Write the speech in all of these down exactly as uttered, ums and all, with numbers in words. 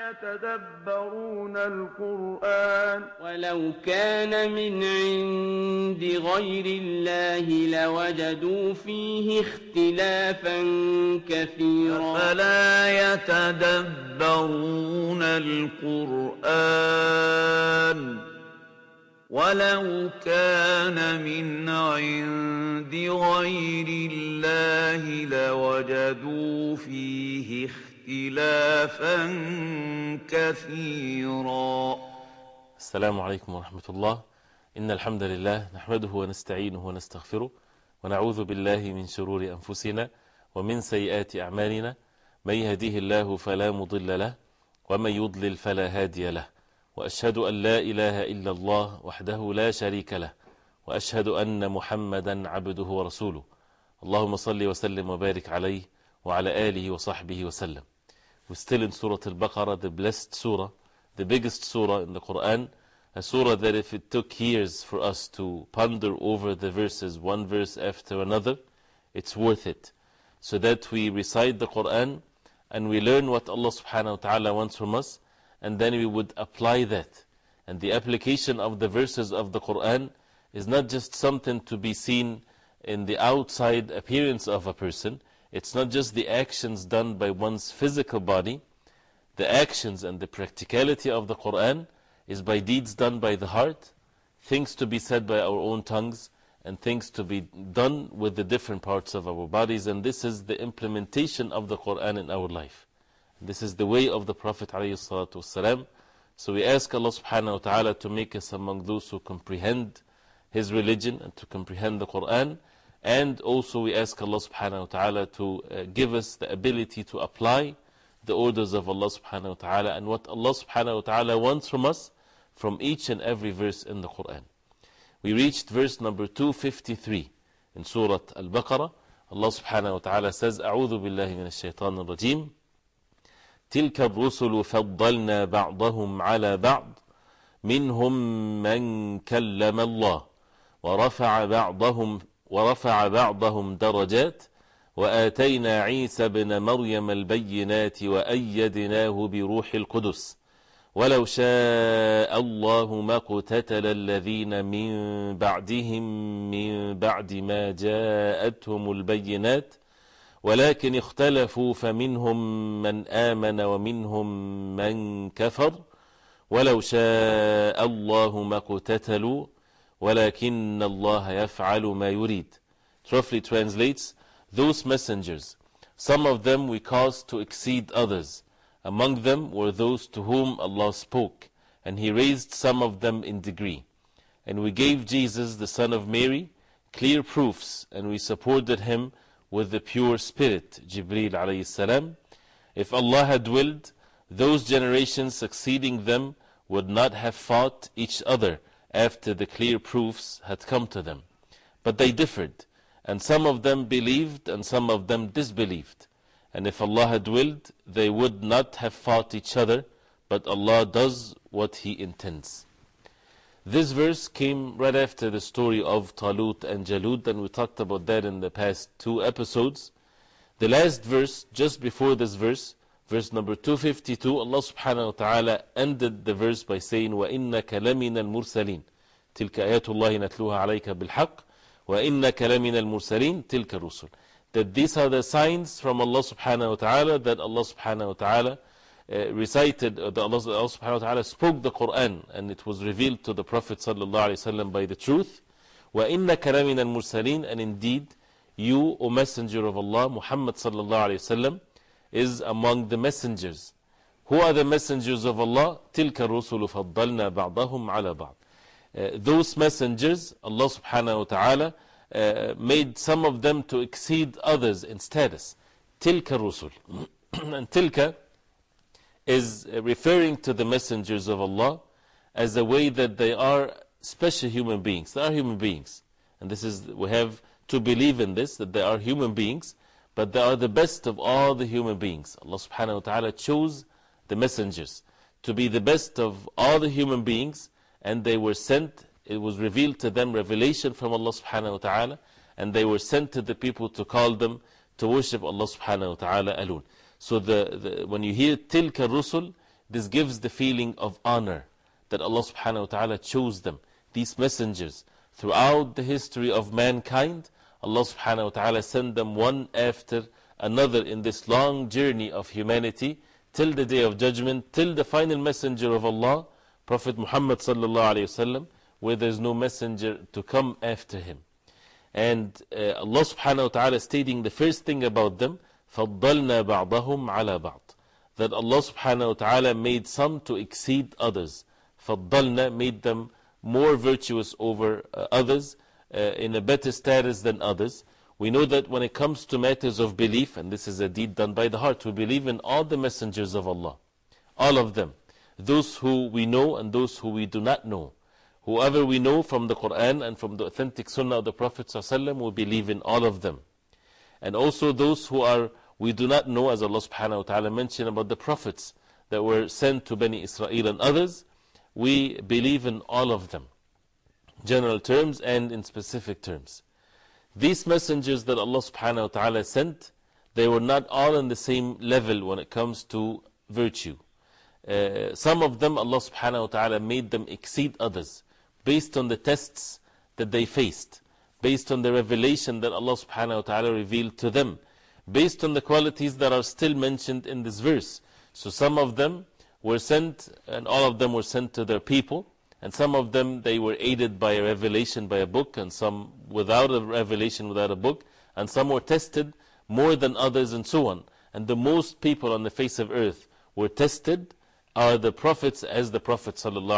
يتدبرون القرآن ولو كان من عند غير الله لوجدوا فيه اختلافا كثيرا أفلا يتدبرون القرآن ولو كان من عند غير الله لوجدوا فيه اختلافا كثيرا. السلام عليكم ورحمة الله. إن الحمد لله نحمده ونستعينه ونستغفره ونعوذ بالله من شرور أنفسنا ومن سيئات أعمالنا. من يهديه الله فلا مضل له ومن يضلل فلا هادي له، وأشهد أن لا إله إلا الله وحده لا شريك له، وأشهد أن محمدا عبده ورسوله. اللهم صل وسلم وبارك عليه وعلى آله وصحبه وسلم. We're still in Surah Al-Baqarah, the blessed surah, the biggest surah in the Quran, a surah that if it took years for us to ponder over the verses, one verse after another, it's worth it. So that we recite the Quran and we learn what Allah subhanahu wa ta'ala wants from us, and then we would apply that. And the application of the verses of the Quran is not just something to be seen in the outside appearance of a person. It's not just the actions done by one's physical body. The actions and the practicality of the Quran is by deeds done by the heart, things to be said by our own tongues, and things to be done with the different parts of our bodies. And this is the implementation of the Quran in our life. This is the way of the Prophet ﷺ. So we ask Allah subhanahu wa ta'ala to make us among those who comprehend His religion and to comprehend the Quran. And also we ask Allah subhanahu wa ta'ala to uh, give us the ability to apply the orders of Allah subhanahu wa ta'ala and what Allah subhanahu wa ta'ala wants from us from each and every verse in the Quran. We reached verse number two fifty-three in Surah Al-Baqarah. Allah subhanahu wa ta'ala says, أعوذ بالله من الشيطان الرجيم تلك الرسل فضلنا بعضهم على بعض منهم من كلم الله ورفع بعضهم ورفع بعضهم درجات وآتينا عيسى ابن مريم البينات وأيدناه بروح القدس ولو شاء الله ما اقتتل الذين من بعدهم من بعد ما جاءتهم البينات ولكن اختلفوا فمنهم من آمن ومنهم من كفر ولو شاء الله ما اقتتلوا ولكن الله يفعل ما يريد. It roughly translates, those messengers, some of them we caused to exceed others. Among them were those to whom Allah spoke, and He raised some of them in degree. And we gave Jesus, the son of Mary, clear proofs, and we supported Him with the pure spirit, Jibreel alayhi salam. If Allah had willed, those generations succeeding them would not have fought each other after the clear proofs had come to them. But they differed, and some of them believed and some of them disbelieved. And if Allah had willed, they would not have fought each other, but Allah does what He intends. This verse came right after the story of Talut and Jalut, and we talked about that in the past two episodes. The last verse, just before this verse, verse number two fifty-two, Allah subhanahu wa ta'ala ended the verse by saying, وَإِنَّكَ لَمِنَ الْمُرْسَلِينَ تِلْكَ آيَاتُ اللَّهِ نَتْلُوهَا عَلَيْكَ بِالْحَقِّ وَإِنَّكَ لَمِنَ الْمُرْسَلِينَ تِلْكَ الرُّسُلِ. That these are the signs from Allah subhanahu wa ta'ala that Allah subhanahu wa ta'ala uh, recited, uh, that Allah, Allah subhanahu wa ta'ala spoke the Quran, and it was revealed to the Prophet sallallahu alayhi wa sallam by the truth. وَإِنَّكَ لَمِنَ الْمُرْسَلِينَ. And indeed, you, O Messenger of Allah, Muhammad sallallahu alayhi wa sallam, is among the messengers. Who are the messengers of Allah? تِلْكَ الرُّسُلُ فَضَّلْنَا بَعْضَهُمْ عَلَى بَعْضٍ. Uh, those messengers, Allah subhanahu wa ta'ala uh, made some of them to exceed others in status. تِلْكَ الرُّسُلُ. And tilka is referring to the messengers of Allah as a way that they are special human beings. They are human beings. And this is, we have to believe in this, that they are human beings, but they are the best of all the human beings. Allah subhanahu wa ta'ala chose the messengers to be the best of all the human beings, and they were sent, it was revealed to them revelation from Allah subhanahu wa ta'ala, and they were sent to the people to call them to worship Allah subhanahu wa ta'ala alone. So the, the, when you hear tilka rusul, this gives the feeling of honor that Allah subhanahu wa ta'ala chose them. These messengers, throughout the history of mankind, Allah subhanahu wa ta'ala sent them one after another in this long journey of humanity till the day of judgment, till the final messenger of Allah, Prophet Muhammad sallallahu alayhi wa sallam, where there is no messenger to come after him. And uh, Allah subhanahu wa ta'ala stating the first thing about them, فَضَّلْنَا بَعْضَهُمْ عَلَى بَعْضٍ, that Allah subhanahu wa ta'ala made some to exceed others. فَضَّلْنَا, made them more virtuous over uh, others, uh, in a better status than others. We know that when it comes to matters of belief, and this is a deed done by the heart, we believe in all the messengers of Allah. All of them. Those who we know and those who we do not know. Whoever we know from the Quran and from the authentic Sunnah of the Prophet ﷺ, we believe in all of them. And also those who are we do not know, as Allah subhanahu wa ta'ala mentioned about the prophets that were sent to Bani Israel and others, we believe in all of them. General terms and in specific terms. These messengers that Allah subhanahu wa ta'ala sent, they were not all on the same level when it comes to virtue. Uh, some of them, Allah subhanahu wa ta'ala made them exceed others based on the tests that they faced, based on the revelation that Allah subhanahu wa ta'ala revealed to them, based on the qualities that are still mentioned in this verse. So some of them were sent, and all of them were sent to their people, and some of them they were aided by a revelation by a book, and some without a revelation, without a book, and some were tested more than others, and so on. And the most people on the face of earth were tested are the prophets, as the Prophet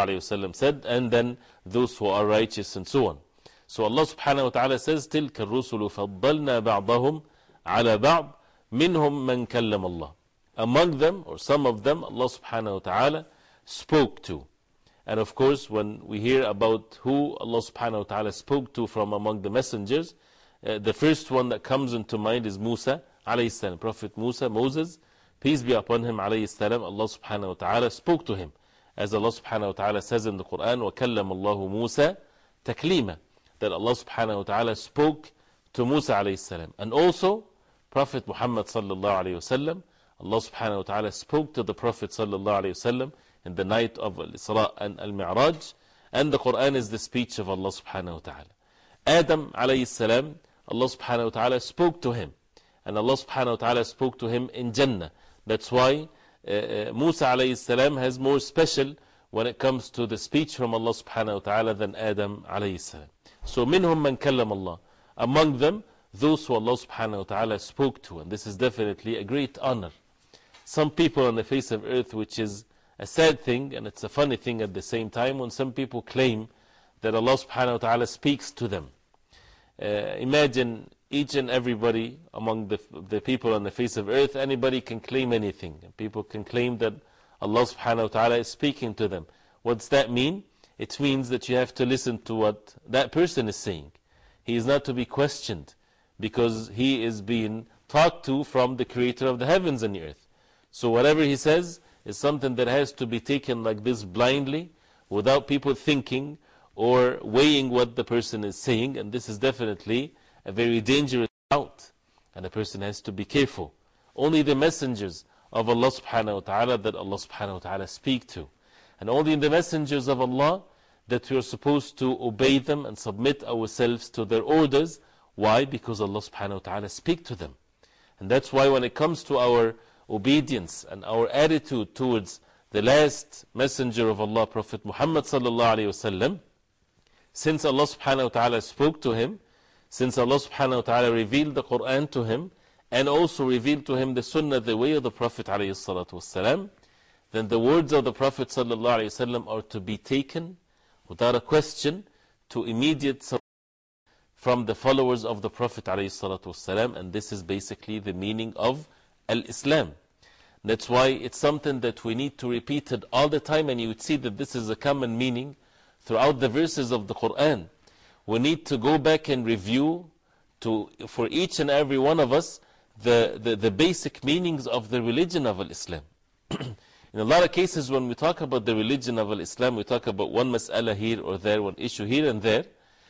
ﷺ said, and then those who are righteous, and so on. So Allah subhanahu wa ta'ala says, تِلْكَ الرُّسُلُ فَضَّلْنَا بَعْضَهُمْ عَلَى بَعْضٍ مِنْهُمْ مَنْ كَلَّمَ اللَّهِ. Among them, or some of them, Allah subhanahu wa ta'ala spoke to. And of course, when we hear about who Allah subhanahu wa ta'ala spoke to from among the messengers, uh, the first one that comes into mind is Musa alayhi salam. Prophet Musa, Moses, peace be upon him alayhi salam, Allah subhanahu wa ta'ala spoke to him. As Allah subhanahu wa ta'ala says in the Quran, وَكَلَّمَ اللَّهُ مُوسَى تَكْلِيمًا, that Allah subhanahu wa ta'ala spoke to Musa alayhi salam. And also, Prophet Muhammad sallallahu alayhi wa sallam, Allah subhanahu wa ta'ala spoke to the Prophet sallallahu alayhi wa sallam in the night of Al-Isra and Al-Mi'raj, and the Quran is the speech of Allah subhanahu wa ta'ala. Adam alayhi salam, Allah subhanahu wa ta'ala spoke to him, and Allah subhanahu wa ta'ala spoke to him in Jannah. That's why uh, uh, Musa alayhi salam has more special when it comes to the speech from Allah subhanahu wa ta'ala than Adam alayhi salam. So, minhum man kallam Allah. Among them, those who Allah subhanahu wa ta'ala spoke to, and this is definitely a great honor. Some people on the face of earth, which is a sad thing and it's a funny thing at the same time, when some people claim that Allah subhanahu wa ta'ala speaks to them. Uh, imagine each and everybody among the, the people on the face of earth, anybody can claim anything. People can claim that Allah subhanahu wa ta'ala is speaking to them. What's that mean? It means that you have to listen to what that person is saying. He is not to be questioned because he is being talked to from the creator of the heavens and the earth. So whatever he says is something that has to be taken like this blindly, without people thinking or weighing what the person is saying. And this is definitely a very dangerous route, and a person has to be careful. Only the messengers of Allah subhanahu wa ta'ala that Allah subhanahu wa ta'ala speak to, and only the messengers of Allah that we are supposed to obey them and submit ourselves to their orders. Why? Because Allah subhanahu wa ta'ala speak to them. And that's why when it comes to our obedience and our attitude towards the last messenger of Allah, Prophet Muhammad sallallahu alayhi wa sallam, since Allah subhanahu wa ta'ala spoke to him, since Allah subhanahu wa ta'ala revealed the Quran to him, and also revealed to him the Sunnah, the way of the Prophet alayhi salatu wasalam, then the words of the Prophet sallallahu alayhi wa sallam are to be taken without a question to immediate support from the followers of the Prophet alayhi salatu wasalam. And this is basically the meaning of Al-Islam. That's why it's something that we need to repeat it all the time, and you would see that this is a common meaning throughout the verses of the Quran. We need to go back and review to, for each and every one of us, the, the, the basic meanings of the religion of Islam. In a lot of cases, when we talk about the religion of Islam, we talk about one mas'ala here or there, one issue here and there.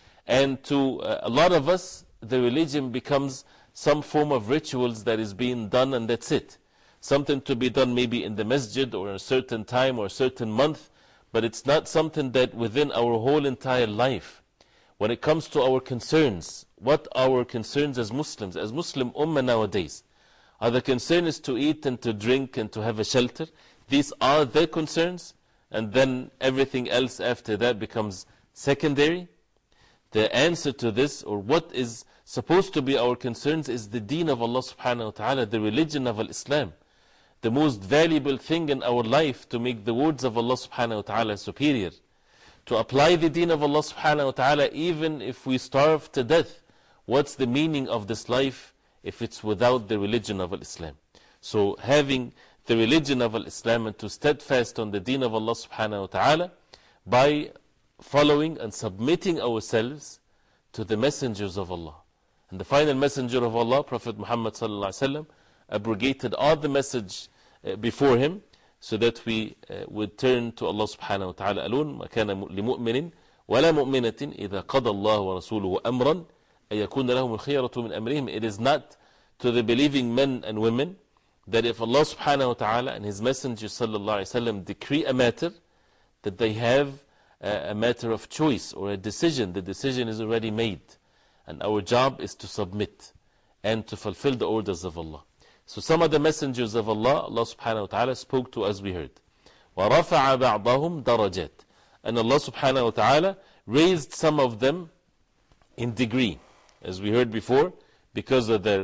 And to uh, a lot of us, the religion becomes some form of rituals that is being done, and that's it. something to be done maybe in the masjid or a certain time or a certain month, but it's not something that within our whole entire life. When it comes to our concerns, what are our concerns as Muslims, as Muslim Ummah nowadays? Are the concern is to eat and to drink and to have a shelter? These are their concerns, and then everything else after that becomes secondary? The answer to this, or what is supposed to be our concerns, is the deen of Allah subhanahu wa ta'ala, the religion of Islam. The most valuable thing in our life to make the words of Allah subhanahu wa ta'ala superior. To apply the deen of Allah subhanahu wa ta'ala even if we starve to death. What's the meaning of this life if it's without the religion of Islam? So having the religion of Islam and to steadfast on the deen of Allah subhanahu wa ta'ala by following and submitting ourselves to the messengers of Allah. And the final messenger of Allah, Prophet Muhammad sallallahu alaihi wasallam, abrogated all the message uh, before him, so that we uh, would turn to Allah subhanahu wa ta'ala alone. ما كان لمؤمن ولا مؤمنة إذا قضى الله ورسوله أمرا أن يكون لهم الخيرة من أمرهم. It is not to the believing men and women that if Allah subhanahu wa ta'ala and His Messenger sallallahu alayhi wa sallam decree a matter, that they have a, a matter of choice or a decision. The decision is already made, and our job is to submit and to fulfill the orders of Allah. So some of the messengers of Allah, Allah subhanahu wa ta'ala spoke to as we heard. وَرَفَعَ بَعْضَهُمْ دَرَجَاتٍ. And Allah subhanahu wa ta'ala raised some of them in degree, as we heard before, because of their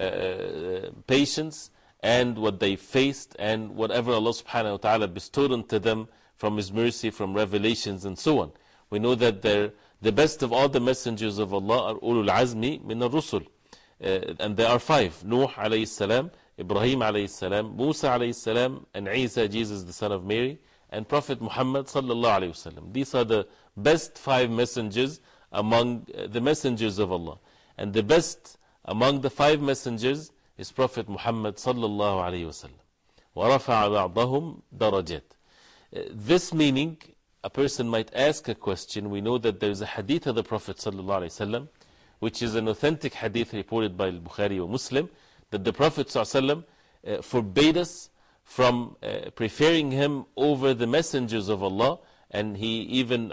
uh, patience and what they faced and whatever Allah subhanahu wa ta'ala bestowed unto them from His mercy, from revelations and so on. We know that the best of all the messengers of Allah are ulul azmi min ar-rusul. Uh, and there are five: Nuh alayhi salam, Ibrahim alayhi salam, Musa alayhi salam, and Isa, Jesus the son of Mary, and Prophet Muhammad sallallahu alayhi wasallam. These are the best five messengers among uh, the messengers of Allah. And the best among the five messengers is Prophet Muhammad sallallahu alayhi wasallam. وَرَفَعَ بَعْضَهُمْ دَرَجَاتٍ. uh, This meaning, a person might ask a question. We know that there is a hadith of the Prophet sallallahu alayhi wasallam, which is an authentic hadith reported by Bukhari or Muslim, that the Prophet ﷺ uh, forbade us from uh, preferring him over the messengers of Allah. And he even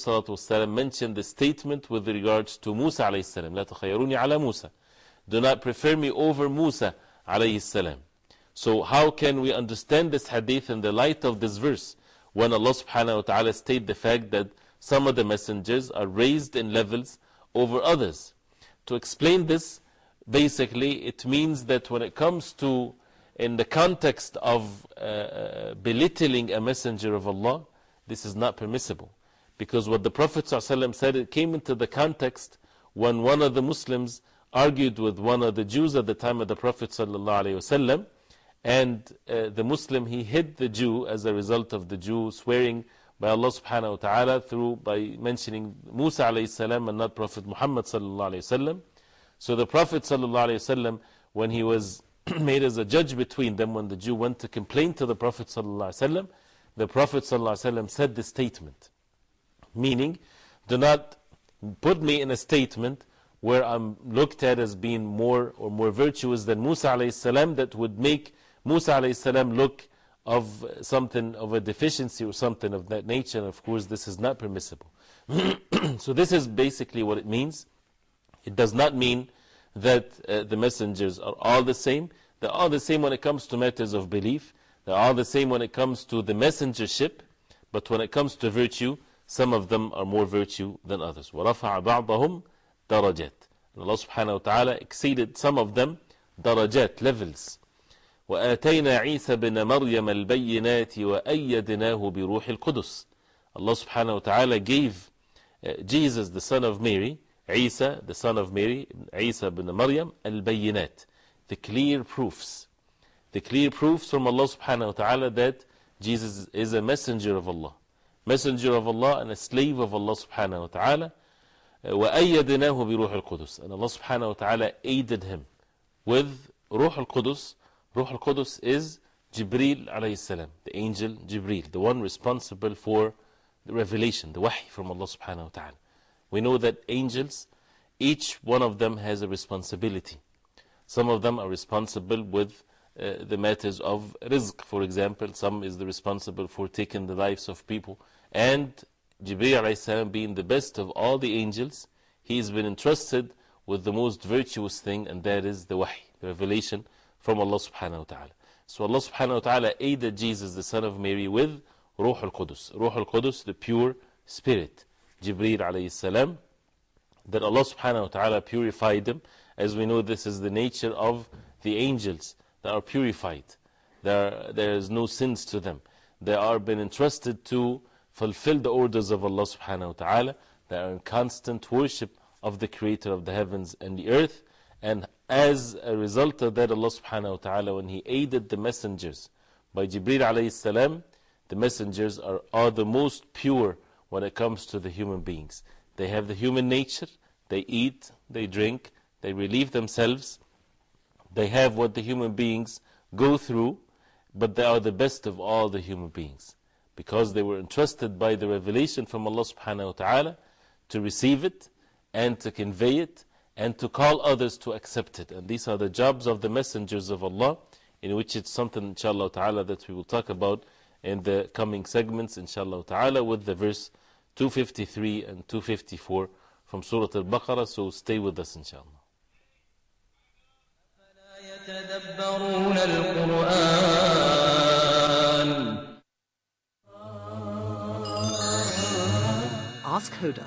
ﷺ mentioned the statement with regards to Musa ﷺ, لا تخيروني على موسى. Do not prefer me over Musa ﷺ. So how can we understand this hadith in the light of this verse, when Allah subhanahu wa ta'ala state the fact that some of the messengers are raised in levels over others? To explain this, basically, it means that when it comes to, in the context of uh, belittling a messenger of Allah, this is not permissible. Because what the Prophet ﷺ said, it came into the context when one of the Muslims argued with one of the Jews at the time of the Prophet ﷺ, and uh, the Muslim, he hid the Jew as a result of the Jew swearing by Allah subhanahu wa ta'ala through, by mentioning Musa alayhi salam and not Prophet Muhammad sallallahu alayhi wasallam. So the Prophet sallallahu alayhi wasallam, when he was made as a judge between them, when the Jew went to complain to the Prophet sallallahu alayhi wasallam, the Prophet sallallahu alayhi wasallam said this statement, meaning, do not put me in a statement where I'm looked at as being more or more virtuous than Musa alayhi salam, that would make Musa alayhi salam look of something of a deficiency or something of that nature. And of course this is not permissible. So this is basically what it means. It does not mean that uh, the messengers are all the same. They're all the same when it comes to matters of belief. They're all the same when it comes to the messengership. But when it comes to virtue, some of them are more virtue than others. وَرَفَعَ بَعْضَهُمْ دَرَجَاتٍ. And Allah subhanahu wa ta'ala exceeded some of them darajat, levels. وآتينا عيسى بن مريم البينات وأيدناه بروح القدس. Allah subhanahu wa ta'ala gave uh, Jesus the son of Mary, Isa the son of Mary, Isa bin Maryam, al-bayinat, the clear proofs. The clear proofs from Allah subhanahu wa ta'ala that Jesus is a messenger of Allah. Messenger of Allah and a slave of Allah subhanahu wa ta'ala. وَأَيَّدْنَاهُ بِرُوحِ الْقُدُسِ. And Allah subhanahu wa ta'ala aided him with Ruh al-Qudus. Ruh al-Qudus is Jibreel alayhi salam, the angel Jibreel, the one responsible for the revelation, the wahy from Allah subhanahu wa ta'ala. We know that angels, each one of them has a responsibility. Some of them are responsible with uh, the matters of rizq, for example. Some is the responsible for taking the lives of people. And Jibreel alayhi salam, being the best of all the angels, he has been entrusted with the most virtuous thing, and that is the wahy, the revelation from Allah subhanahu wa ta'ala. So Allah subhanahu wa ta'ala aided Jesus, the son of Mary, with Ruh al-Qudus. Ruh al-Qudus, the pure spirit. Jibreel alayhi salam, that Allah subhanahu wa ta'ala purified him. As we know, this is the nature of the angels that are purified. There, there is no sins to them. They are been entrusted to fulfill the orders of Allah subhanahu wa ta'ala. They are in constant worship of the creator of the heavens and the earth. And as a result of that, Allah subhanahu wa ta'ala, when He aided the messengers by Jibreel alayhi salam, the messengers are, are the most pure when it comes to the human beings. They have the human nature, they eat, they drink, they relieve themselves, they have what the human beings go through, but they are the best of all the human beings, because they were entrusted by the revelation from Allah subhanahu wa ta'ala to receive it and to convey it and to call others to accept it. And these are the jobs of the messengers of Allah, in which it's something, inshallah ta'ala, that we will talk about in the coming segments, inshallah ta'ala, with the verse two fifty-three and two fifty-four from Surah Al-Baqarah. So stay with us, inshallah. Ask Huda.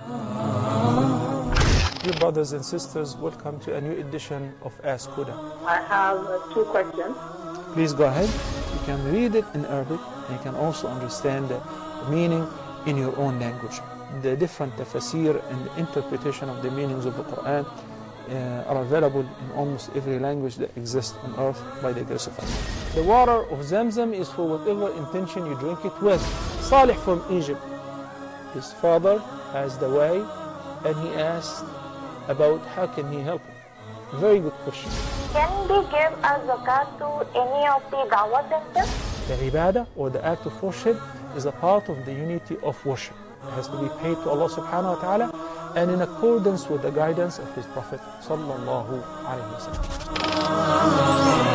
Dear brothers and sisters, welcome to a new edition of Ask Huda. I have uh, two questions. Please go ahead. You can read it in Arabic, and you can also understand the meaning in your own language. The different tafsir and the interpretation of the meanings of the Quran uh, are available in almost every language that exists on earth by the grace of Allah. The water of Zamzam is for whatever intention you drink it with. Salih from Egypt, his father has the way, and he asked about how can he help him. Very good question. Can they give a zakat to any of the dawah centers? The ibadah, or the act of worship, is a part of the unity of worship. It has to be paid to Allah subhanahu wa ta'ala, and in accordance with the guidance of His Prophet sallallahu alayhi wa sallam.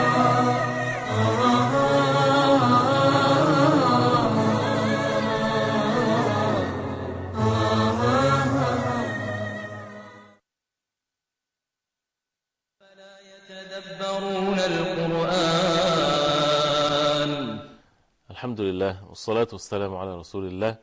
Alhamdulillah, wassalatu wassalamu ala Rasulillah.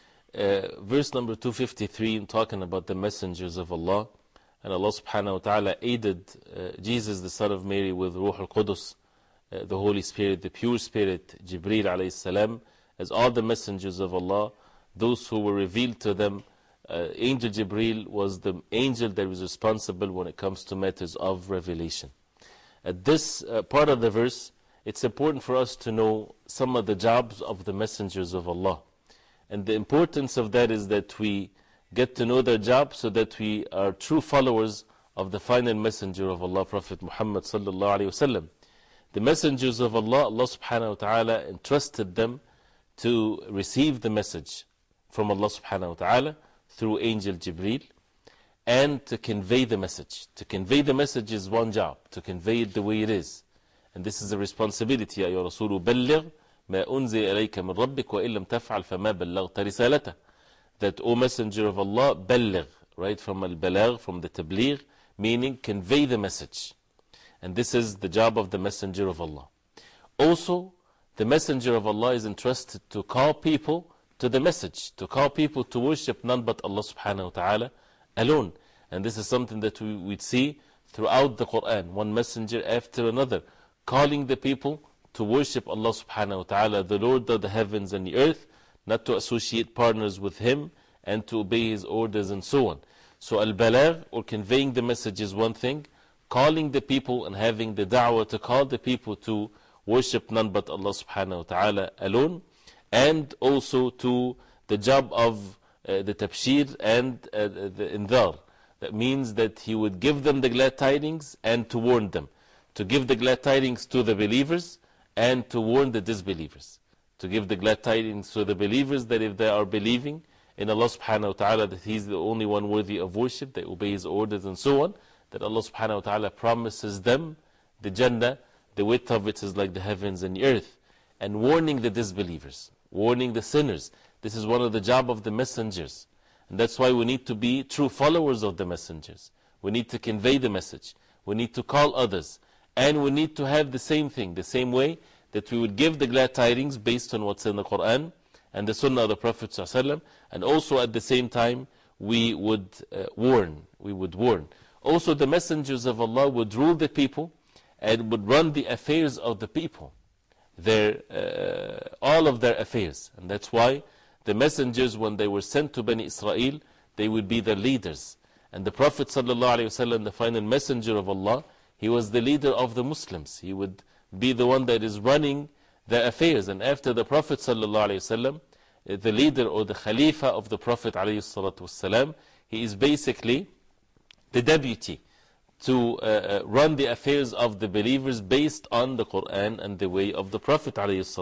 Uh, verse number two fifty-three, talking about the messengers of Allah. And Allah subhanahu wa ta'ala aided uh, Jesus, the son of Mary, with Ruh al-Qudus, uh, the Holy Spirit, the pure Spirit, Jibreel alayhi salam, as all the messengers of Allah, those who were revealed to them. Uh, Angel Jibreel was the angel that was responsible when it comes to matters of revelation. At this uh, part of the verse, it's important for us to know some of the jobs of the messengers of Allah. And the importance of that is that we get to know their job so that we are true followers of the final messenger of Allah, Prophet Muhammad sallallahu alayhi wa sallam. The messengers of Allah, Allah subhanahu wa ta'ala entrusted them to receive the message from Allah subhanahu wa ta'ala through Angel Jibreel, and to convey the message. To convey the message is one job, to convey it the way it is. And this is a responsibility. يا رسول بلغ ما أنزل إليك من ربك وإن لم تفعل فما بلغت رسالته. That, O Messenger of Allah, بلغ, right, from al-balag, from the tabligh, meaning convey the message. And this is the job of the Messenger of Allah. Also, the Messenger of Allah is entrusted to call people to the message, to call people to worship none but Allah subhanahu wa ta'ala alone. And this is something that we would see throughout the Quran, one messenger after another, calling the people to worship Allah subhanahu wa ta'ala, the Lord of the heavens and the earth, not to associate partners with Him, and to obey His orders and so on. So al-balag, or conveying the message, is one thing. Calling the people and having the da'wah to call the people to worship none but Allah subhanahu wa ta'ala alone. And also to the job of uh, the tabshir and uh, the indhar. That means that he would give them the glad tidings and to warn them. To give the glad tidings to the believers and to warn the disbelievers. To give the glad tidings to the believers that if they are believing in Allah subhanahu wa ta'ala, that He is the only one worthy of worship, they obey His orders and so on, that Allah subhanahu wa ta'ala promises them the Jannah the width of it is like the heavens and the earth, and warning the disbelievers, warning the sinners. This is one of the job of the messengers. And that's why we need to be true followers of the messengers. We need to convey the message. We need to call others. And we need to have the same thing, the same way that we would give the glad tidings based on what's in the Quran and the Sunnah of the Prophet ﷺ, and also at the same time we would uh, warn. We would warn. Also, the messengers of Allah would rule the people and would run the affairs of the people, their, uh, all of their affairs. And that's why the messengers, when they were sent to Bani Israel, they would be the leaders. And the Prophet ﷺ, the final messenger of Allah, he was the leader of the Muslims. He would be the one that is running their affairs. And after the Prophet ﷺ, the leader or the Khalifa of the Prophet ﷺ, he is basically the deputy to uh, run the affairs of the believers based on the Quran and the way of the Prophet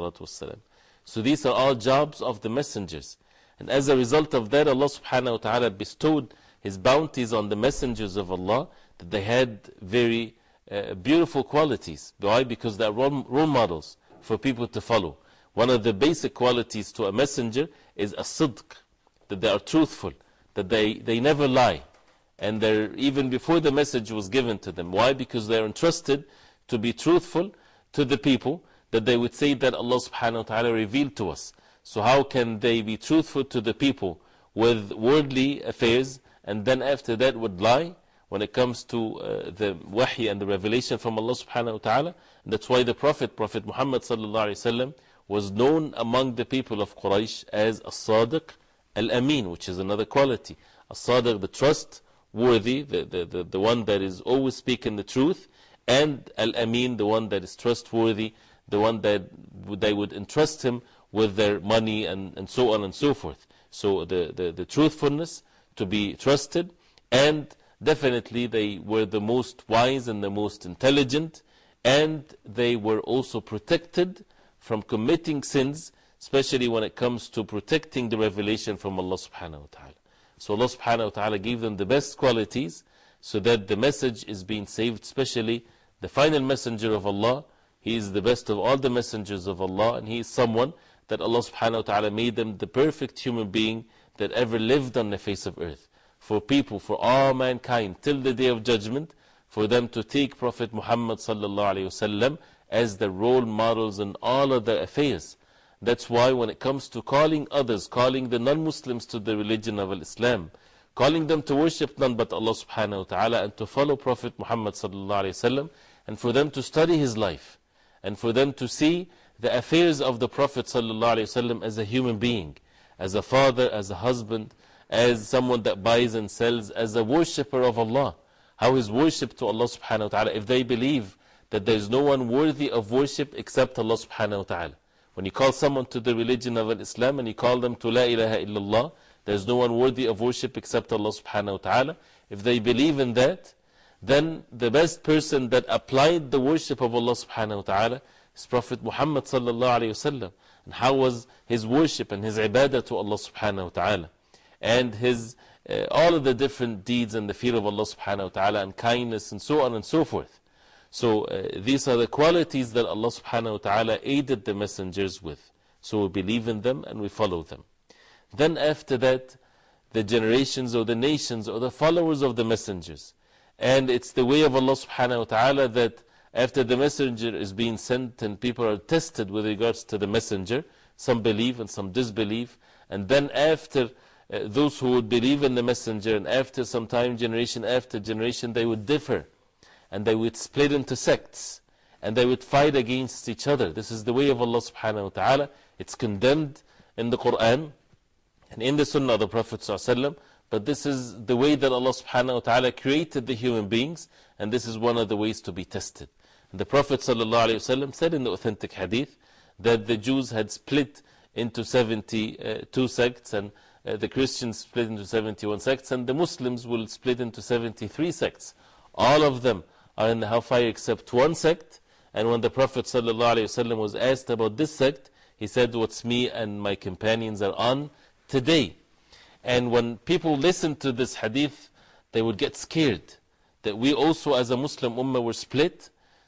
ﷺ. So these are all jobs of the messengers. And as a result of that, Allah subhanahu wa ta'ala bestowed His bounties on the messengers of Allah, that they had very uh, beautiful qualities. Why? Because they are role, role models for people to follow. One of the basic qualities to a messenger is a sidq, that they are truthful, that they, they never lie. And they're, even before the message was given to them. Why? Because they are entrusted to be truthful to the people, that they would say that Allah subhanahu wa ta'ala revealed to us. So how can they be truthful to the people with worldly affairs, and then after that would lie when it comes to uh, the wahy and the revelation from Allah subhanahu wa ta'ala? And that's why the Prophet, Prophet Muhammad sallallahu alayhi wa sallam, was known among the people of Quraysh as As-Sadiq Al-Amin, which is another quality. As-Sadiq, the trustworthy, the, the, the, the one that is always speaking the truth, and Al-Amin, the one that is trustworthy, the one that they would entrust him with their money and, and so on and so forth. So the, the, the truthfulness, to be trusted, and definitely they were the most wise and the most intelligent, and they were also protected from committing sins, especially when it comes to protecting the revelation from Allah subhanahu wa ta'ala. So Allah subhanahu wa ta'ala gave them the best qualities so that the message is being saved, especially the final messenger of Allah. He is the best of all the messengers of Allah, and he is someone that Allah subhanahu wa ta'ala made them the perfect human being that ever lived on the face of earth. For people, for all mankind, till the day of judgment, for them to take Prophet Muhammad sallallahu alayhi wa sallam as the role models in all of their affairs. That's why when it comes to calling others, calling the non-Muslims to the religion of Islam, calling them to worship none but Allah subhanahu wa ta'ala, and to follow Prophet Muhammad sallallahu alayhi wa sallam, and for them to study his life, and for them to see the affairs of the Prophet sallallahu alayhi wa sallam as a human being, as a father, as a husband, as someone that buys and sells, as a worshipper of Allah. How is worship to Allah subhanahu wa ta'ala, if they believe that there is no one worthy of worship except Allah subhanahu wa ta'ala. When you call someone to the religion of Islam and you call them to La ilaha illallah, there is no one worthy of worship except Allah subhanahu wa ta'ala. If they believe in that, then the best person that applied the worship of Allah subhanahu wa ta'ala is Prophet Muhammad sallallahu alayhi wa sallam. And how was his worship and his ibadah to Allah subhanahu wa ta'ala, and his uh, all of the different deeds and the fear of Allah subhanahu wa ta'ala, and kindness and so on and so forth. So uh, these are the qualities that Allah subhanahu wa ta'ala aided the messengers with. So we believe in them and we follow them. Then after that, the generations or the nations or the followers of the messengers. And it's the way of Allah subhanahu wa ta'ala that after the messenger is being sent and people are tested with regards to the messenger, some believe and some disbelieve, and then after uh, those who would believe in the messenger, and after some time, generation after generation, they would differ, and they would split into sects, and they would fight against each other. This is the way of Allah subhanahu wa ta'ala. It's condemned in the Quran and in the Sunnah of the Prophet sallallahu alaihi wasallam. But this is the way that Allah subhanahu wa ta'ala created the human beings, and this is one of the ways to be tested. And the Prophet sallallahu alaihi wasallam said in the authentic hadith that the Jews had split into seventy-two sects, and uh, the Christians split into seventy-one sects, and the Muslims will split into seventy-three sects. All of them are in the hellfire except one sect. And when the Prophet sallallahu alaihi wasallam was asked about this sect, he said, "What's me and my companions are on today." And when people listen to this hadith, they would get scared that we also as a Muslim ummah were split.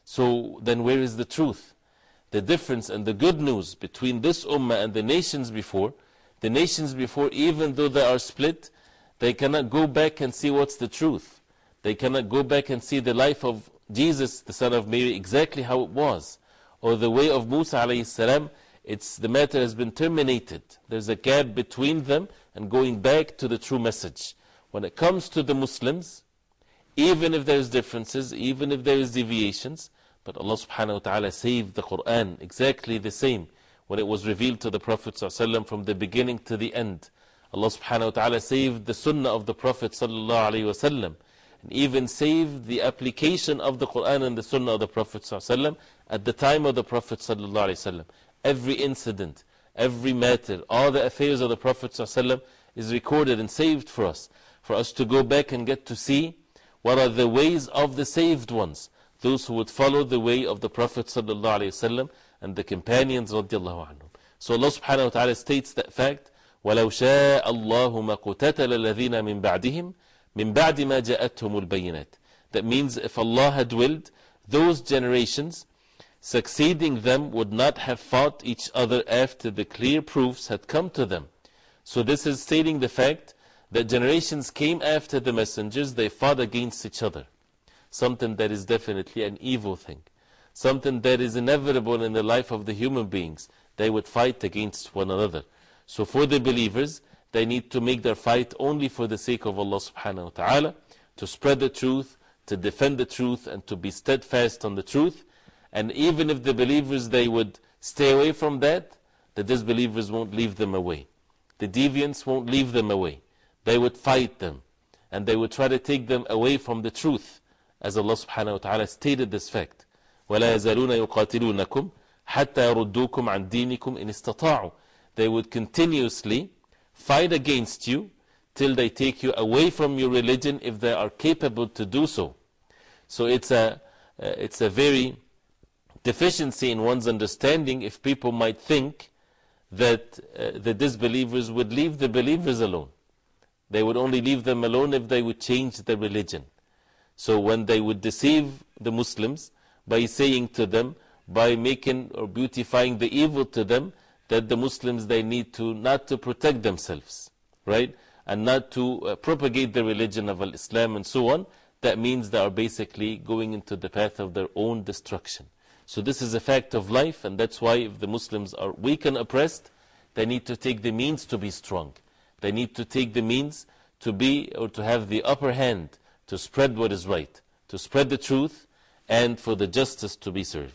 So then where is the truth? The difference and the good news between this ummah and the nations before, the nations before, even though they are split, they cannot go back and see what's the truth. They cannot go back and see the life of Jesus, the son of Mary, exactly how it was. Or the way of Musa alayhi salam, it's, the matter has been terminated. There's a gap between them and going back to the true message. When it comes to the Muslims, even if there's differences, even if there is deviations, but Allah subhanahu wa ta'ala saved the Quran exactly the same when it was revealed to the Prophet sallallahu alaihi wasallam from the beginning to the end. Allah subhanahu wa ta'ala saved the sunnah of the Prophet sallallahu alaihi wasallam, and even saved the application of the Quran and the sunnah of the Prophet sallallahu alaihi wasallam at the time of the Prophet sallallahu alaihi wasallam. Every incident, every matter, all the affairs of the Prophet sallallahu alaihi wasallam is recorded and saved for us, for us to go back and get to see what are the ways of the saved ones, those who would follow the way of the Prophet sallallahu alaihi wasallam and the companions radiallahu anhum. So Allah subhanahu wa ta'ala states that fact, وَلَوْ شَاءَ اللَّهُ مَا قُتَتَلَ الَّذِينَ مِن بَعْدِهِمْ مِن بَعْدِ مَا جَاءَتْهُمُ الْبَيِّنَاتِ. That means if Allah had willed, those generations succeeding them would not have fought each other after the clear proofs had come to them. So this is stating the fact that generations came after the messengers, they fought against each other. Something that is definitely an evil thing. Something that is inevitable in the life of the human beings. They would fight against one another. So for the believers, they need to make their fight only for the sake of Allah subhanahu wa ta'ala, to spread the truth, to defend the truth, and to be steadfast on the truth. And even if the believers, they would stay away from that, the disbelievers won't leave them away. The deviants won't leave them away. They would fight them, and they would try to take them away from the truth, as Allah subhanahu wa ta'ala stated this fact. وَلَا يَزَالُونَ يُقَاتِلُونَكُمْ حَتَّى يَرُدُّوكُمْ عَنْ دِينِكُمْ إِنِ اسْتَطَاعُوا. They would continuously fight against you till they take you away from your religion if they are capable to do so. So it's a, uh, it's a very deficiency in one's understanding if people might think that uh, the disbelievers would leave the believers alone. They would only leave them alone if they would change their religion. So when they would deceive the Muslims by saying to them, by making or beautifying the evil to them, that the Muslims, they need to not to protect themselves, right? And not to uh, propagate the religion of Islam and so on, that means they are basically going into the path of their own destruction. So this is a fact of life, and that's why if the Muslims are weak and oppressed, they need to take the means to be strong. They need to take the means to be, or to have the upper hand, to spread what is right, to spread the truth, and for the justice to be served.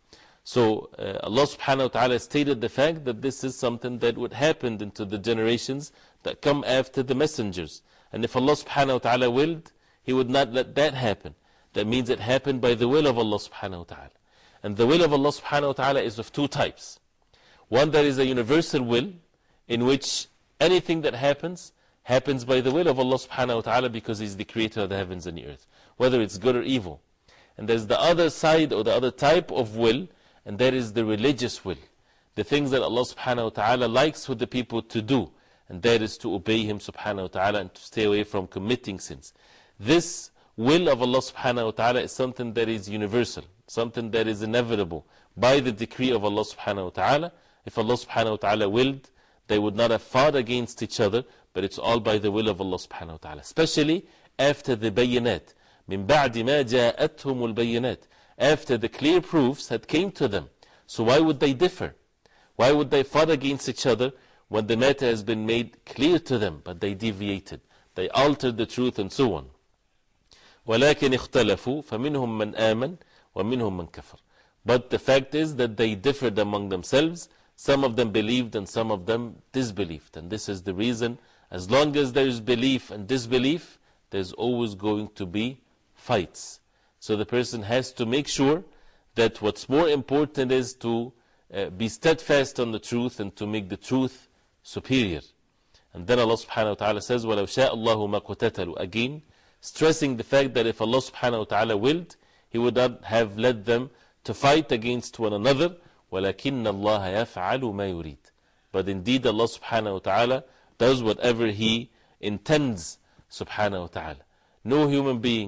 So uh, Allah subhanahu wa ta'ala stated the fact that this is something that would happen into the generations that come after the messengers. And if Allah subhanahu wa ta'ala willed, He would not let that happen. That means it happened by the will of Allah subhanahu wa ta'ala. And the will of Allah subhanahu wa ta'ala is of two types. One, that is a universal will, in which anything that happens, happens by the will of Allah subhanahu wa ta'ala, because He is the creator of the heavens and the earth, whether it's good or evil. And there's the other side, or the other type of will, and that is the religious will. The things that Allah subhanahu wa ta'ala likes for the people to do, and that is to obey Him subhanahu wa ta'ala and to stay away from committing sins. This will of Allah subhanahu wa ta'ala is something that is universal, something that is inevitable by the decree of Allah subhanahu wa ta'ala. If Allah subhanahu wa ta'ala willed, they would not have fought against each other, but it's all by the will of Allah subhanahu wa ta'ala. Especially after the bayinat. مِن بَعْدِ مَا جَاءَتْهُمُ الْبَيِّنَاتِ. After the clear proofs had came to them. So why would they differ? Why would they fight against each other when the matter has been made clear to them? But they deviated. They altered the truth and so on. وَلَكِنْ اخْتَلَفُوا فَمِنْهُمْ مَنْ آمَنْ وَمِنْهُمْ مَنْ كَفَرْ. But the fact is that they differed among themselves. Some of them believed and some of them disbelieved. And this is the reason, as long as there is belief and disbelief, there's always going to be fights. So the person has to make sure that what's more important is to uh, be steadfast on the truth and to make the truth superior. And then Allah subhanahu wa ta'ala says, وَلَوْ شَاءَ اللَّهُ مَا قُتَتَلُوا. Again, stressing the fact that if Allah subhanahu wa ta'ala willed, He would not have led them to fight against one another. وَلَكِنَّ اللَّهَ يَفْعَلُ مَا يُرِيدُ. But indeed Allah subhanahu wa ta'ala does whatever He intends subhanahu wa ta'ala. No human being,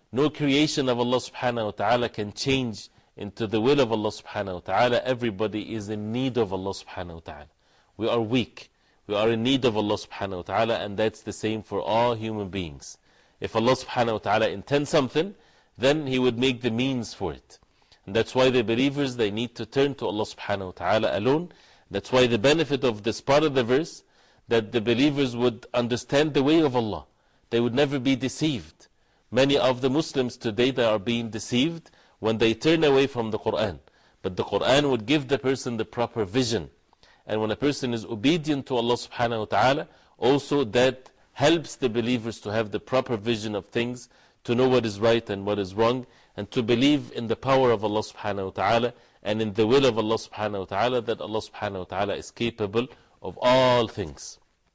No creation of Allah subhanahu wa ta'ala can change into the will of Allah subhanahu wa ta'ala. Everybody is in need of Allah subhanahu wa ta'ala. We are weak. We are in need of Allah subhanahu wa ta'ala, and that's the same for all human beings. If Allah subhanahu wa ta'ala intends something, then He would make the means for it. And that's why the believers, they need to turn to Allah subhanahu wa ta'ala alone. That's why the benefit of this part of the verse, that the believers would understand the way of Allah. They would never be deceived. Many of the Muslims today, they are being deceived when they turn away from the Quran. But the Quran would give the person the proper vision. And when a person is obedient to Allah subhanahu wa ta'ala, also that helps the believers to have the proper vision of things, to know what is right and what is wrong, and to believe in the power of Allah subhanahu wa ta'ala and in the will of Allah subhanahu wa ta'ala, that Allah subhanahu wa ta'ala is capable of all things.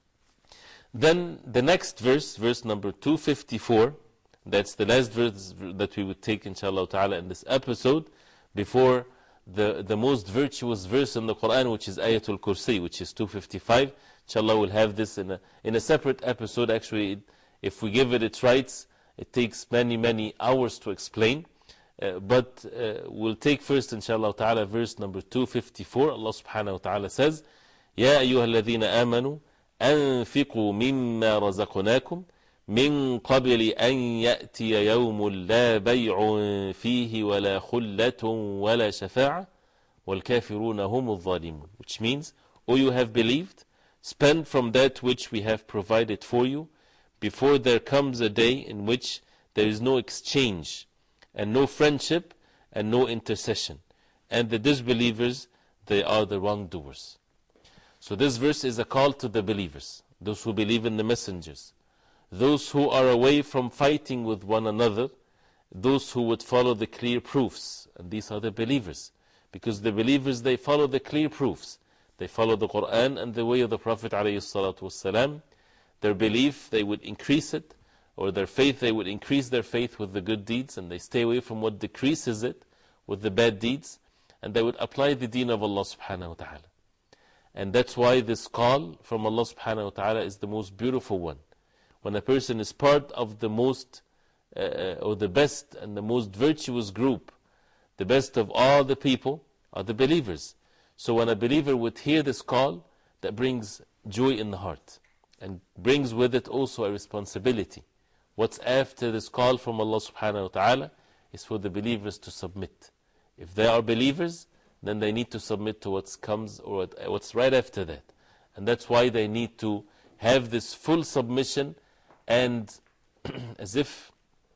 Then the next verse, verse number two fifty-four, that's the last verse that we would take inshallah ta'ala in this episode, before the, the most virtuous verse in the Quran, which is Ayatul Kursi, which is two fifty-five. Inshallah we'll have this in a, in a separate episode. Actually, it, if we give it its rights, it takes many, many hours to explain. Uh, but uh, we'll take first, inshallah ta'ala, verse number two fifty-four. Allah subhanahu wa ta'ala says, يَا أَيُّهَا الَّذِينَ آمَنُوا أَنفِقُوا مِمَّا رَزَقْنَاكُمْ مِنْ قَبْلِ أَنْ يَأْتِيَ يَوْمٌ لَا بَيْعٌ فِيهِ وَلَا خُلَّةٌ وَلَا شَفَاعَةٌ وَالْكَافِرُونَ هُمُ الظَّالِمُونَ. Which means, O you have believed, spend from that which we have provided for you, before there comes a day in which there is no exchange, and no friendship, and no intercession. And the disbelievers, they are the wrongdoers. So this verse is a call to the believers, those who believe in the messengers, those who are away from fighting with one another, those who would follow the clear proofs. And these are the believers, because the believers, they follow the clear proofs. They follow the Quran and the way of the Prophet ﷺ. Their belief, they would increase it, or their faith, they would increase their faith with the good deeds, and they stay away from what decreases it with the bad deeds, and they would apply the deen of Allah subhanahu wa ta'ala. And that's why this call from Allah subhanahu wa ta'ala is the most beautiful one. When a person is part of the most, uh, or the best and the most virtuous group, the best of all the people are the believers. So when a believer would hear this call, that brings joy in the heart, and brings with it also a responsibility. What's after this call from Allah subhanahu wa ta'ala is for the believers to submit. If they are believers, then they need to submit to what comes, or what's right after that. And that's why they need to have this full submission, and as if,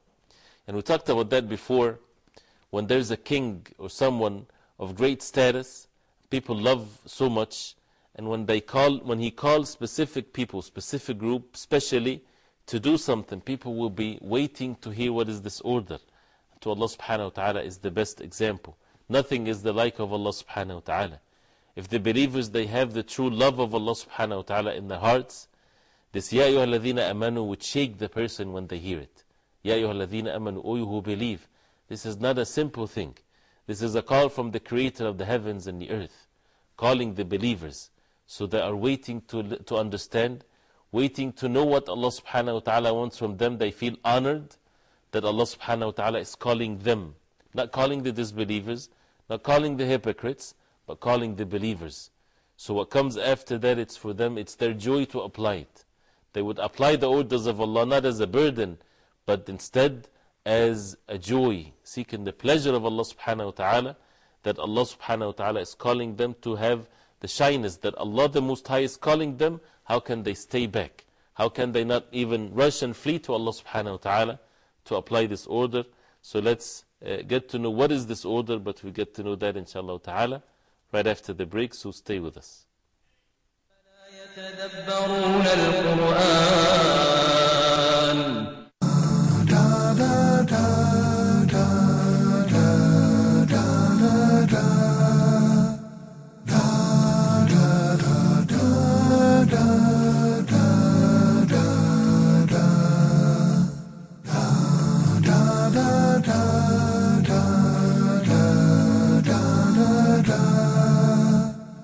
and we talked about that before, when there's a king or someone of great status, people love so much, and when they call, when he calls specific people, specific group, specially to do something, people will be waiting to hear what is this order. To Allah subhanahu wa ta'ala is the best example. Nothing is the like of Allah subhanahu wa ta'ala. If the believers, they have the true love of Allah subhanahu wa ta'ala in their hearts, this Ya ayyuha alladhina amanu would shake the person when they hear it. Ya ayyuha alladhina amanu, O you who believe. This is not a simple thing. This is a call from the Creator of the heavens and the earth, calling the believers. So they are waiting to, to understand, waiting to know what Allah subhanahu wa ta'ala wants from them. They feel honored that Allah subhanahu wa ta'ala is calling them, not calling the disbelievers, not calling the hypocrites, but calling the believers. So what comes after that, it's for them, it's their joy to apply it. They would apply the orders of Allah not as a burden, but instead as a joy, seeking the pleasure of Allah subhanahu wa ta'ala, that Allah subhanahu wa ta'ala is calling them to have the shyness, that Allah the Most High is calling them. How can they stay back? How can they not even rush and flee to Allah subhanahu wa ta'ala to apply this order? So let's uh, get to know what is this order, but we get to know that inshallah ta'ala right after the break, so stay with us.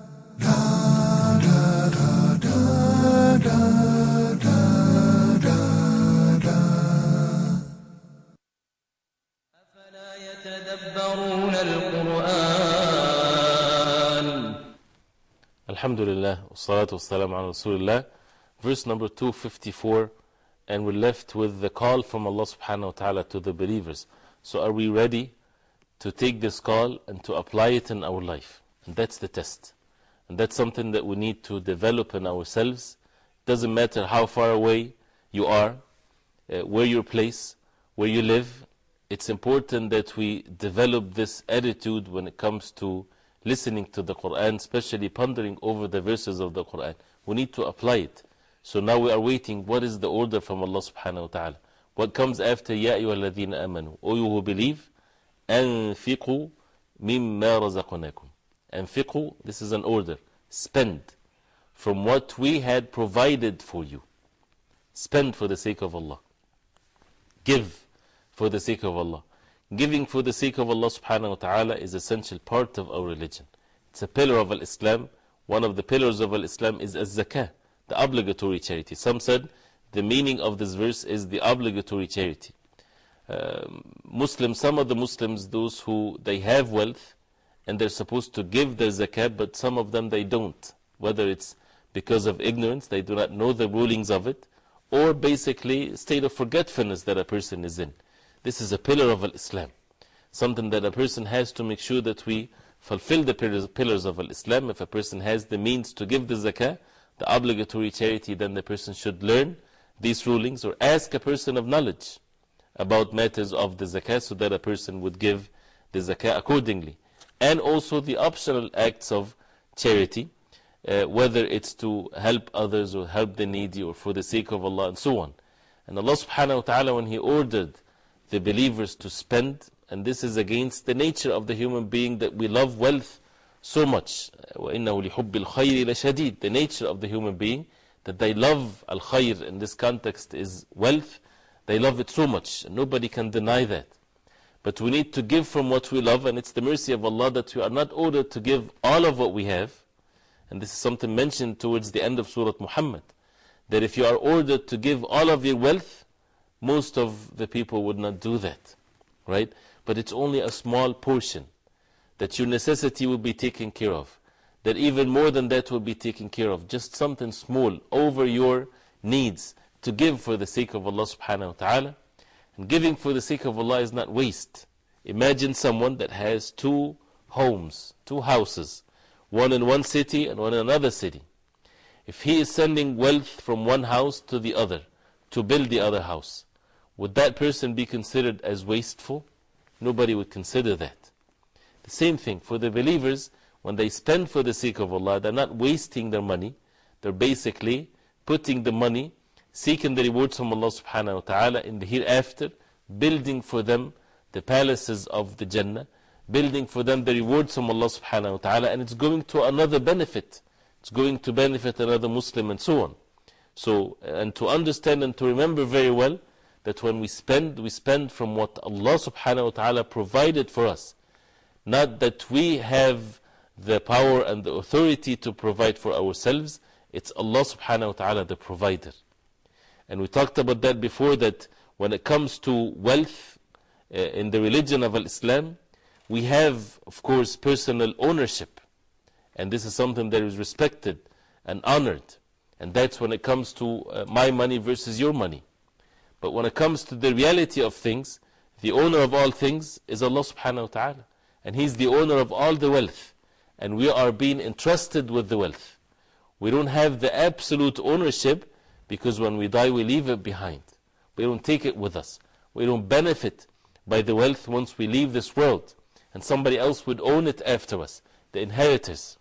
Da Alhamdulillah, wassalatu wassalamu ala Rasulullah. Verse number two fifty-four, and we're left with the call from Allah subhanahu wa ta'ala to the believers. So are we ready to take this call and to apply it in our life? And that's the test. And that's something that we need to develop in ourselves. Doesn't matter how far away you are, uh, where you're placed, where you live. It's important that we develop this attitude when it comes to listening to the Quran, especially pondering over the verses of the Quran. We need to apply it. So now we are waiting. What is the order from Allah subhanahu wa ta'ala? What comes after Ya ayyuha alladhina amanu? O you who believe, أنفقوا مما رزقناكم. أنفقوا, this is an order. Spend from what we had provided for you. Spend for the sake of Allah. Give for the sake of Allah. Giving for the sake of Allah subhanahu wa ta'ala is an essential part of our religion. It's a pillar of Al-Islam. One of the pillars of Al-Islam is Az-Zakah, the obligatory charity. Some said the meaning of this verse is the obligatory charity. Um, Muslims, some of the Muslims, those who they have wealth and they're supposed to give their zakah, but some of them they don't. Whether it's because of ignorance, they do not know the rulings of it, or basically a state of forgetfulness that a person is in. This is a pillar of Al-Islam. Something that a person has to make sure that we fulfill the pillars, pillars of Al-Islam. If a person has the means to give the zakah, the obligatory charity, then the person should learn these rulings or ask a person of knowledge about matters of the zakah so that a person would give the zakah accordingly. And also the optional acts of charity, uh, whether it's to help others or help the needy or for the sake of Allah and so on. And Allah subhanahu wa ta'ala, when He ordered the believers to spend, and this is against the nature of the human being that we love wealth so much. وَإِنَّهُ لِحُبِّ الْخَيْرِ لَشَدِيدٌ. The nature of the human being, that they love al-khayr in this context is wealth. They love it so much, and nobody can deny that. But we need to give from what we love, and it's the mercy of Allah that we are not ordered to give all of what we have. And this is something mentioned towards the end of Surah Muhammad, that if you are ordered to give all of your wealth, most of the people would not do that, right? But it's only a small portion, that your necessity will be taken care of, that even more than that will be taken care of, just something small over your needs to give for the sake of Allah subhanahu wa ta'ala. And giving for the sake of Allah is not waste. Imagine someone that has two homes, two houses, one in one city and one in another city. If he is sending wealth from one house to the other to build the other house, would that person be considered as wasteful? Nobody would consider that. The same thing for the believers, when they spend for the sake of Allah, they're not wasting their money. They're basically putting the money, seeking the rewards from Allah subhanahu wa ta'ala in the hereafter, building for them the palaces of the Jannah, building for them the rewards from Allah subhanahu wa ta'ala, and it's going to another benefit. It's going to benefit another Muslim and so on. So, and to understand and to remember very well that when we spend, we spend from what Allah subhanahu wa ta'ala provided for us. Not that we have the power and the authority to provide for ourselves. It's Allah subhanahu wa ta'ala the provider. And we talked about that before, that when it comes to wealth uh, in the religion of Islam, we have, of course, personal ownership. And this is something that is respected and honored. And that's when it comes to uh, my money versus your money. But when it comes to the reality of things, the owner of all things is Allah subhanahu wa ta'ala. And He's the owner of all the wealth. And we are being entrusted with the wealth. We don't have the absolute ownership, because when we die we leave it behind. We don't take it with us. We don't benefit by the wealth once we leave this world. And somebody else would own it after us, the inheritors.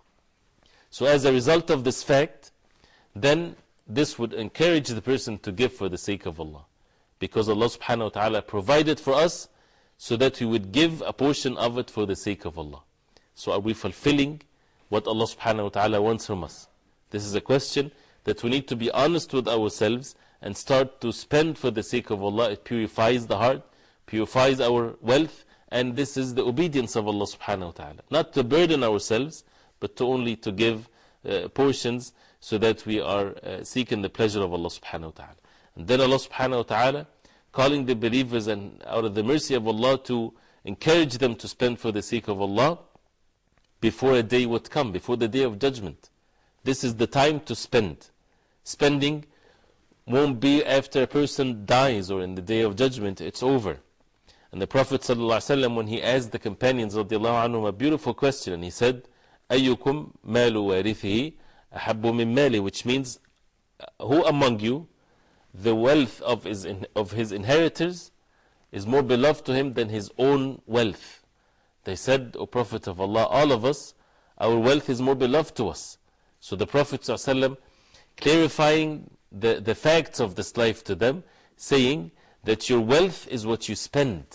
So as a result of this fact, then this would encourage the person to give for the sake of Allah. Because Allah subhanahu wa ta'ala provided for us so that we would give a portion of it for the sake of Allah. So are we fulfilling what Allah subhanahu wa ta'ala wants from us? This is a question that we need to be honest with ourselves and start to spend for the sake of Allah. It purifies the heart, purifies our wealth, and this is the obedience of Allah subhanahu wa ta'ala. Not to burden ourselves, but to only to give uh, portions so that we are uh, seeking the pleasure of Allah subhanahu wa ta'ala. And then Allah subhanahu wa ta'ala calling the believers, and out of the mercy of Allah, to encourage them to spend for the sake of Allah before a day would come, before the day of judgment. this is the time to spend. Spending won't be after a person dies or in the day of judgment, it's over. And the Prophet ﷺ, when he asked the companions radiallahu anhum a beautiful question, and he said, أَيُّكُمْ مَالُ وَارِثِهِ أَحَبُّ مِنْ مَالِهِ, which means, who among you, the wealth of his, of his inheritors is more beloved to him than his own wealth? They said, O Prophet of Allah, all of us, our wealth is more beloved to us. So the Prophet ﷺ, clarifying the, the facts of this life to them, saying that your wealth is what you spend,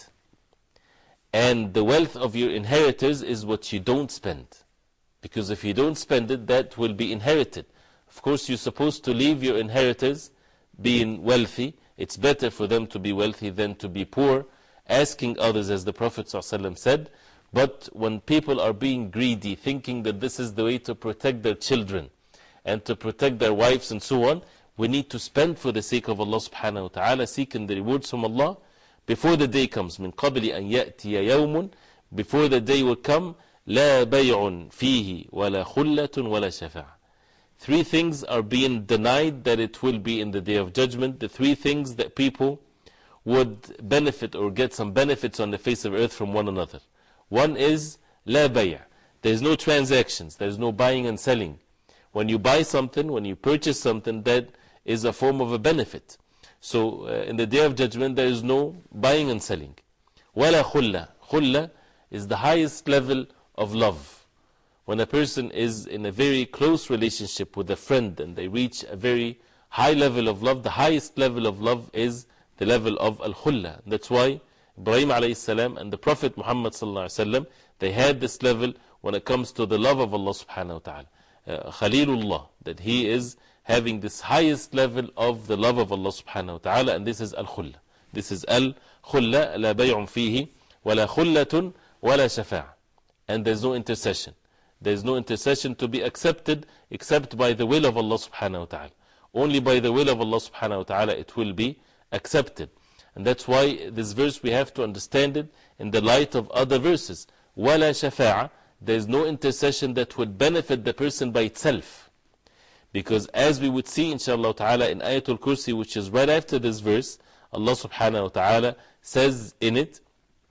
and the wealth of your inheritors is what you don't spend. Because if you don't spend it, that will be inherited. Of course, you're supposed to leave your inheritors being wealthy. It's better for them to be wealthy than to be poor, asking others, as the Prophet ﷺ said. But when people are being greedy, thinking that this is the way to protect their children and to protect their wives and so on, we need to spend for the sake of Allah subhanahu wa ta'ala, seeking the rewards from Allah before the day comes. من قبل أن يأتي يوم, before the day will come, لا بيع فيه ولا خلة ولا شفاعة. Three things are being denied that it will be in the day of judgment. The three things that people would benefit or get some benefits on the face of earth from one another. One is لا بيع. There is no transactions, there is no buying and selling. When you buy something, when you purchase something, that is a form of a benefit. So uh, in the day of judgment, there is no buying and selling. ولا خلة. خلة is the highest level of love. When a person is in a very close relationship with a friend and they reach a very high level of love, the highest level of love is the level of al-khulla. That's why Ibrahim alayhi salam and the Prophet Muhammad sallallahu alayhi wa sallam, they had this level when it comes to the love of Allah subhanahu wa ta'ala. Uh, Khalilullah, that he is having this highest level of the love of Allah subhanahu wa ta'ala, and this is al-khulla. This is al-khulla, la bay'un fihi, wa la khullatun, wa la shafa'a. And there's no intercession. There's no intercession to be accepted except by the will of Allah subhanahu wa ta'ala. Only by the will of Allah subhanahu wa ta'ala it will be accepted. And that's why this verse we have to understand it in the light of other verses. وَلَا شَفَاعَ. There is no intercession that would benefit the person by itself. Because as we would see inshallah ta'ala in Ayatul Kursi, which is right after this verse, Allah subhanahu wa ta'ala says in it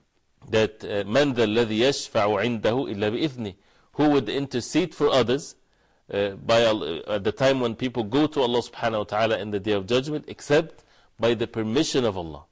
that مَنْ ذَا الَّذِي يَشْفَعُ عِنْدَهُ إِلَّا بِإِذْنِهِ. Who would intercede for others uh, by, uh, at the time when people go to Allah subhanahu wa ta'ala in the day of judgment, except by the permission of Allah.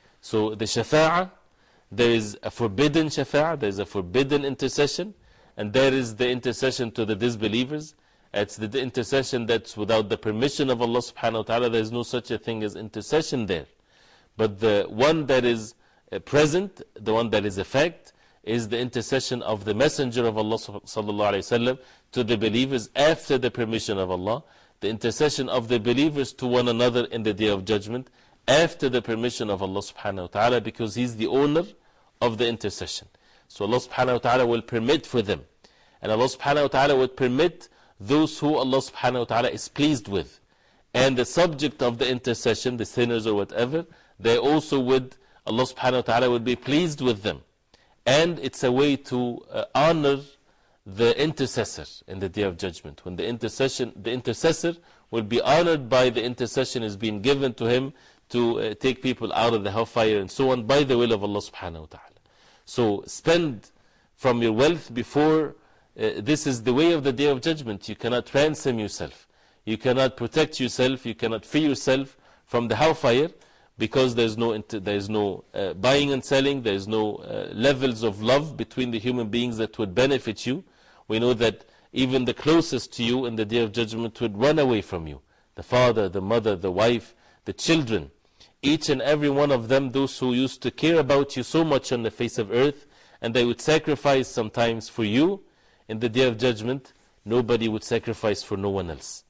So the shafa'ah, there is a forbidden shafa'ah, there is a forbidden intercession, and there is the intercession to the disbelievers. It's the intercession that's without the permission of Allah subhanahu wa ta'ala. There is no such a thing as intercession there. But the one that is present, the one that is a fact, is the intercession of the Messenger of Allah sallallahu alayhi wa sallam to the believers after the permission of Allah. The intercession of the believers to one another in the day of judgment after the permission of Allah subhanahu wa ta'ala, because He's the owner of the intercession. So Allah subhanahu wa ta'ala will permit for them. And Allah subhanahu wa ta'ala would permit those who Allah subhanahu wa ta'ala is pleased with. And the subject of the intercession, the sinners or whatever, they also would, Allah subhanahu wa ta'ala would be pleased with them. And it's a way to uh, honor the intercessor in the day of judgment. When the intercession, the intercessor will be honored by the intercession is being given to him to uh, take people out of the hellfire and so on by the will of Allah subhanahu wa ta'ala. So spend from your wealth before, uh, this is the way of the day of judgment. You cannot ransom yourself. You cannot protect yourself. You cannot free yourself from the hellfire, because there's no, there's no uh, buying and selling, there's no uh, levels of love between the human beings that would benefit you. We know that even the closest to you in the day of judgment would run away from you. The father, the mother, the wife, the children. Each and every one of them, those who used to care about you so much on the face of earth, and they would sacrifice sometimes for you, in the day of judgment, nobody would sacrifice for no one else.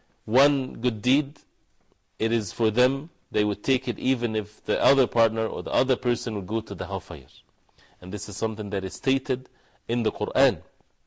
One good deed, it is for them. They would take it even if the other partner or the other person would go to the hellfire. And this is something that is stated in the Quran.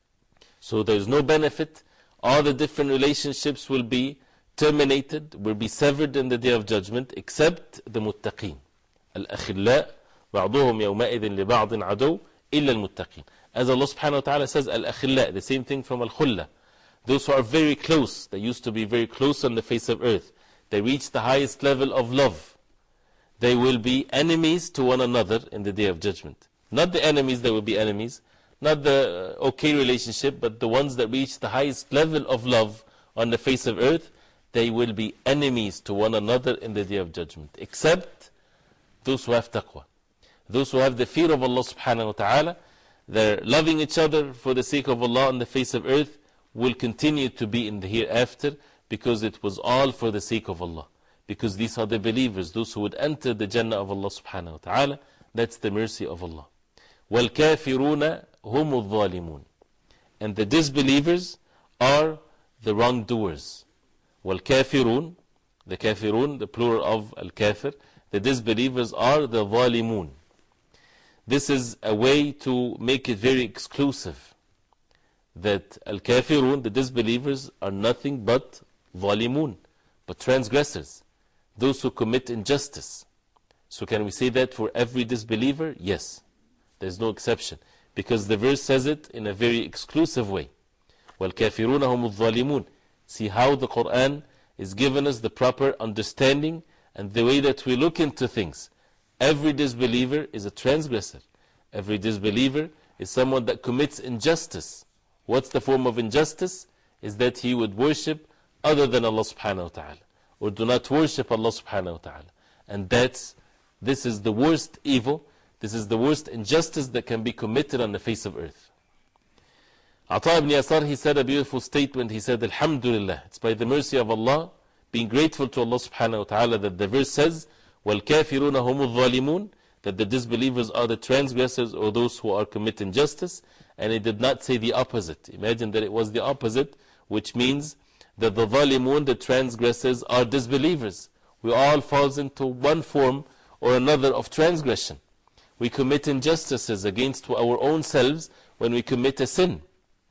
So there is no benefit. All the different relationships will be terminated, will be severed in the day of judgment, except the muttaqeen. Al-akhilla, ba'duhum yawma'idhin li ba'din adu, illa al-muttaqeen. As Allah subhanahu wa ta'ala says, al-akhilla, the same thing from al-khulla. those who are very close, they used to be very close on the face of earth, they reach the highest level of love, they will be enemies to one another in the day of judgment. Not the enemies that will be enemies, not the okay relationship, but the ones that reach the highest level of love on the face of earth, they will be enemies to one another in the day of judgment, except those who have taqwa. Those who have the fear of Allah subhanahu wa ta'ala, they're loving each other for the sake of Allah on the face of earth, will continue to be in the hereafter, because it was all for the sake of Allah. Because these are the believers, those who would enter the Jannah of Allah subhanahu wa ta'ala. That's the mercy of Allah. وَالْكَافِرُونَ هُمُ الظَّالِمُونَ. And the disbelievers are the wrongdoers. وَالْكَافِرُونَ, the kafirun, the plural of al-kafir, the disbelievers are the ظالمون. This is a way to make it very exclusive, that al-kafirun, the disbelievers, are nothing but ظالمون, but transgressors, those who commit injustice. So can we say that for every disbeliever? Yes, there's no exception, because the verse says it in a very exclusive way. وَالْكَافِرُونَ هُمُ الظَّالِمُونَ. See how the Quran is giving us the proper understanding and the way that we look into things. Every disbeliever is a transgressor. Every disbeliever is someone that commits injustice. What's the form of injustice? Is that he would worship other than Allah subhanahu wa ta'ala, or do not worship Allah subhanahu wa ta'ala. And that's, this is the worst evil, this is the worst injustice that can be committed on the face of earth. Ata ibn Yasar, he said a beautiful statement. He said, Alhamdulillah, it's by the mercy of Allah, being grateful to Allah subhanahu wa ta'ala, that the verse says, وَالْكَافِرُونَ هُمُ الظَّالِمُونَ, that the disbelievers are the transgressors, or those who are committing justice. And it did not say the opposite. Imagine that it was the opposite, which means that the ظالمون, the transgressors, are disbelievers. We all falls into one form or another of transgression. We commit injustices against our own selves when we commit a sin.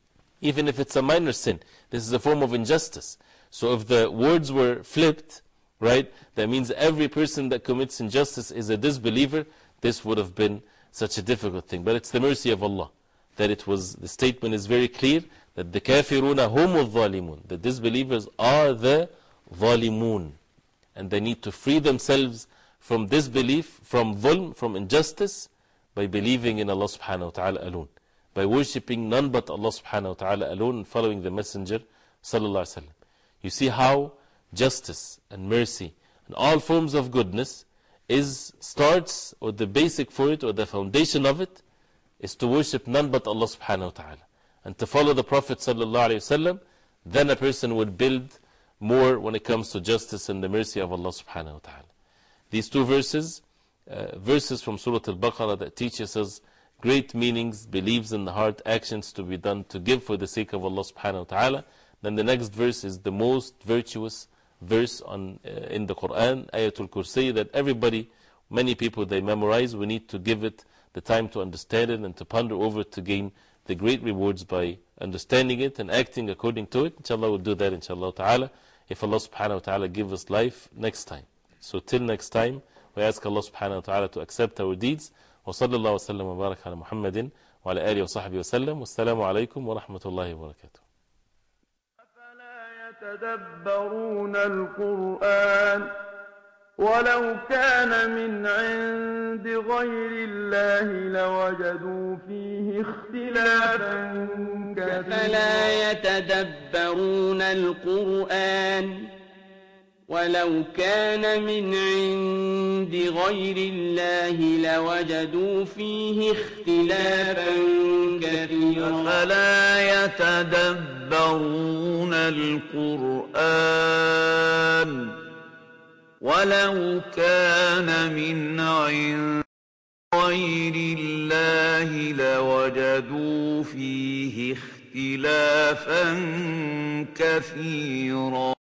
Even if it's a minor sin, this is a form of injustice. So if the words were flipped, right, that means every person that commits injustice is a disbeliever. This would have been such a difficult thing. But it's the mercy of Allah that it was, the statement is very clear, that the kafiruna humu dhalimun, the disbelievers are the dhalimun, and they need to free themselves from disbelief, from dhulm, from injustice, by believing in Allah subhanahu wa ta'ala alone, by worshipping none but Allah subhanahu wa ta'ala alone, and following the Messenger sallallahu alaihi wasallam. You see how justice and mercy and all forms of goodness is, starts, or the basic for it, or the foundation of it, is to worship none but Allah subhanahu wa ta'ala, and to follow the Prophet sallallahu alaihi wasallam. Then a person would build more when it comes to justice and the mercy of Allah subhanahu wa ta'ala. These two verses, uh, verses from Surah Al-Baqarah, that teaches us great meanings, beliefs in the heart, actions to be done to give for the sake of Allah subhanahu wa ta'ala. Then the next verse is the most virtuous verse on, uh, in the Quran, Ayatul Kursi, that everybody, many people, they memorize. We need to give it the time to understand it and to ponder over it, to gain the great rewards by understanding it and acting according to it. Inshallah, we'll do that, inshallah ta'ala, if Allah subhanahu wa ta'ala give us life next time. So till next time, we ask Allah subhanahu wa ta'ala to accept our deeds. Wa sallallahu wa sallam wa barak ala Muhammadin wa ala alihi wa sahbihi wa sallam. Wassalamu alaikum wa rahmatullahi wa barakatuh. يتدبرون القرآن ولو كان من عند غير الله لوجدوا فيه اختلافا كثيرا فلا يتدبرون القرآن ولو كان من عند غير الله لوجدوا فيه اختلافا كثيرا فلا يتدبرون القرآن ولو كان من عند غير الله لوجدوا فيه اختلافا كثيرا